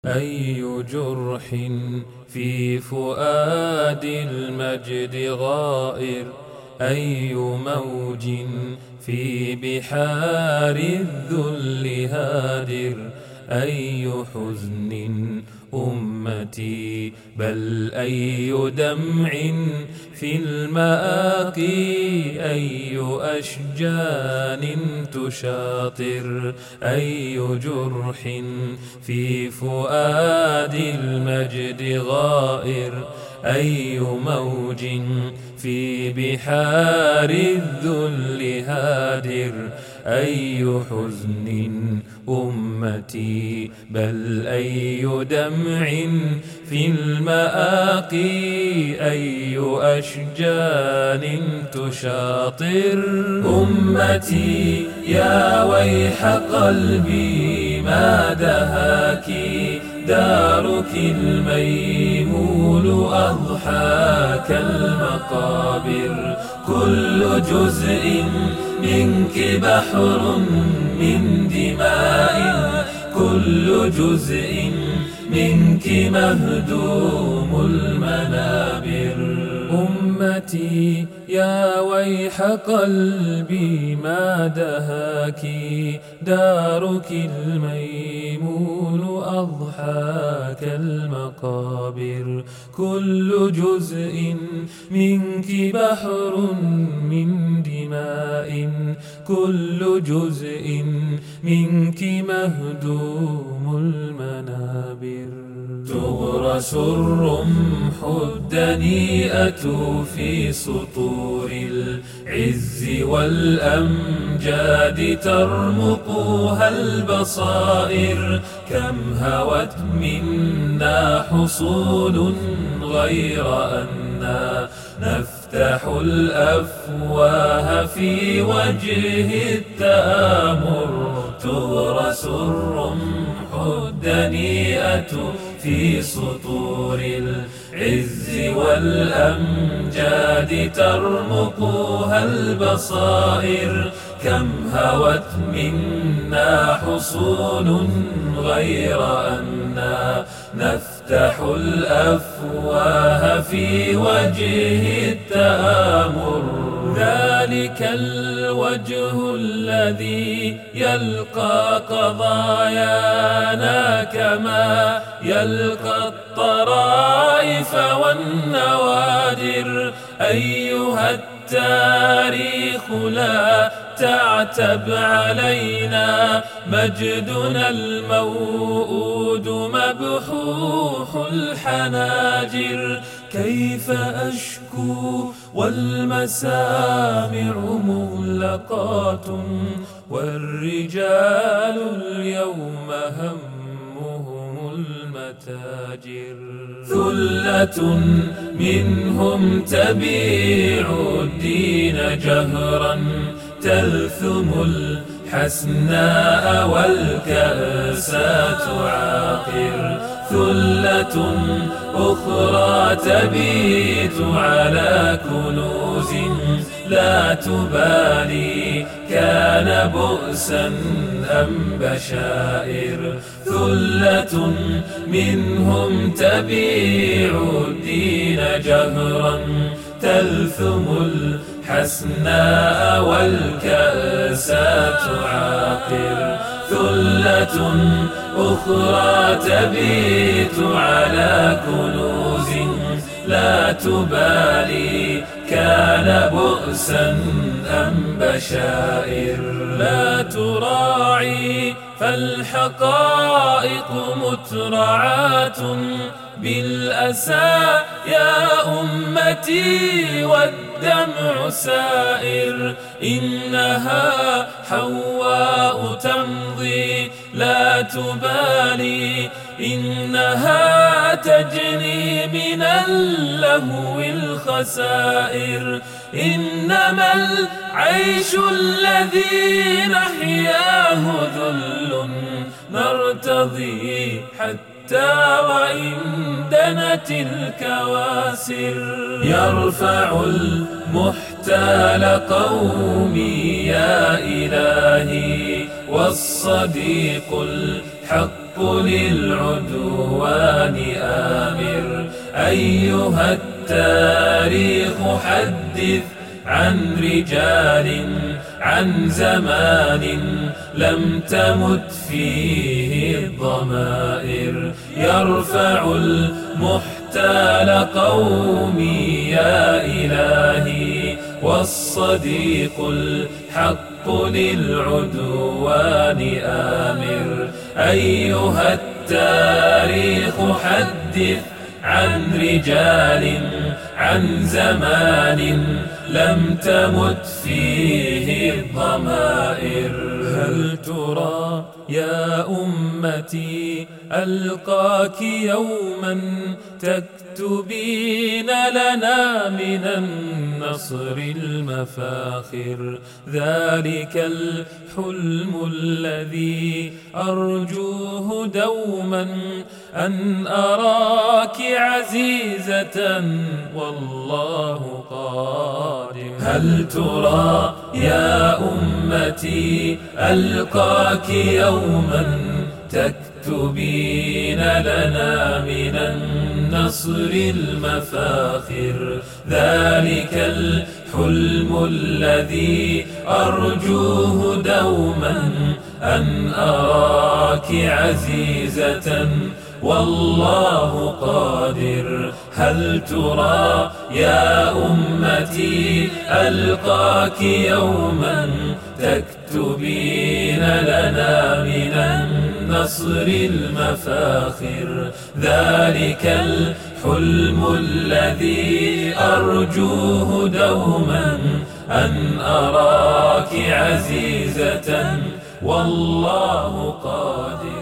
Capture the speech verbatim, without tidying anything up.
أي جرح في فؤاد المجد غائر، أي موج في بحار الذل هادر، أي حزن أمتي بل أي دمع في المآقي، أي أشجان تشاطر، أي جرح في فؤاد المجد غائر، أي موج في بحار الذل هادر، أي حزن أمتي بل أي دمع في المآقي، أي أشجان تشاطر. أمتي يا ويح قلبي ما دهاك، دارك الميمون أضحى كالمقابر، كل جزء منك بحر من دماء، كل جزء منك مهدوم المنابر. أمتي يا ويح قلبي ما دهاك، دارك الميمون أضحى كالمقابر، كل جزء منك بحر من دماء، كل جزء منك مهدوم المنابر. تغرس الرمح الدنيئة في سطور العز والأمجاد، ترمقها البصائر، كم هوت منا حصول غير أننا نفتح الأفواه في وجه التآمر. تغرس الرمح الدنيئة في سطور العز والأمجاد، ترمقها البصائر، كم هوت منا حصول غير أننا نفتح الأفواه في وجه التآمر. ذلك الوجه الذي يلقى قضايانا كما يلقى الطرائف والنوادر. أيها التاريخ لا تعتب علينا، مجدنا الموؤود مبحوح الحناجر. كيف أشكو والمسامع مغلقات، والرجال اليوم همهم المتاجر. ثلة منهم تبيع الدين جهرا، تلثم الحسناء والكأسات عاقر. ثلة أخرى تبيت على كنوز لا تبالي، كان بؤسا أم بشائر. ثلة منهم تبيع الدين جهرا، تلثم الحسناء والكأسات عاقر. ثلة أخرى تبيت على كنوز لا تبالي، كان بؤسا أم بشائر. لا تراعي فالحقائق مترعات بالأسى يا أمتي، والدمع سائر. إنها حواء تمضي لا تبالي، إنها تجني من اللهو الخسائر. إنما العيش الذي نحياه ذل، نرتضي حتى وإن دنت الكواسر. يرفع المحتال قومي يا إلهي، والصديق الحق للعدوان آمر. أيها التاريخ حدث عن رجال، عن زمان لم تمت فيه الضمائر. يرفع المحتال قومي يا إلهي، والصديق الحق للعدوان آمر. أيها التاريخ حدث عن رجال، عن زمان لم تمت فيه الضمائر. هل ترى يا أمتي ألقاك يوما تكتبين لنا من النصر المفاخر؟ ذلك الحلم الذي أرجوه دوما، أن أراك عزيزة والله قادر. هل ترى يا أمتي ألقاك يوما تكتبين لنا من النصر المفاخر؟ ذلك الحلم الذي أرجوه دوما، أن أراك عزيزة والله قادر. هل ترى يا أمتي ألقاك يوما تكتبين لنا من النصر المفاخر؟ ذلك الحلم الذي أرجوه دوما، أن أراك عزيزة والله قادر.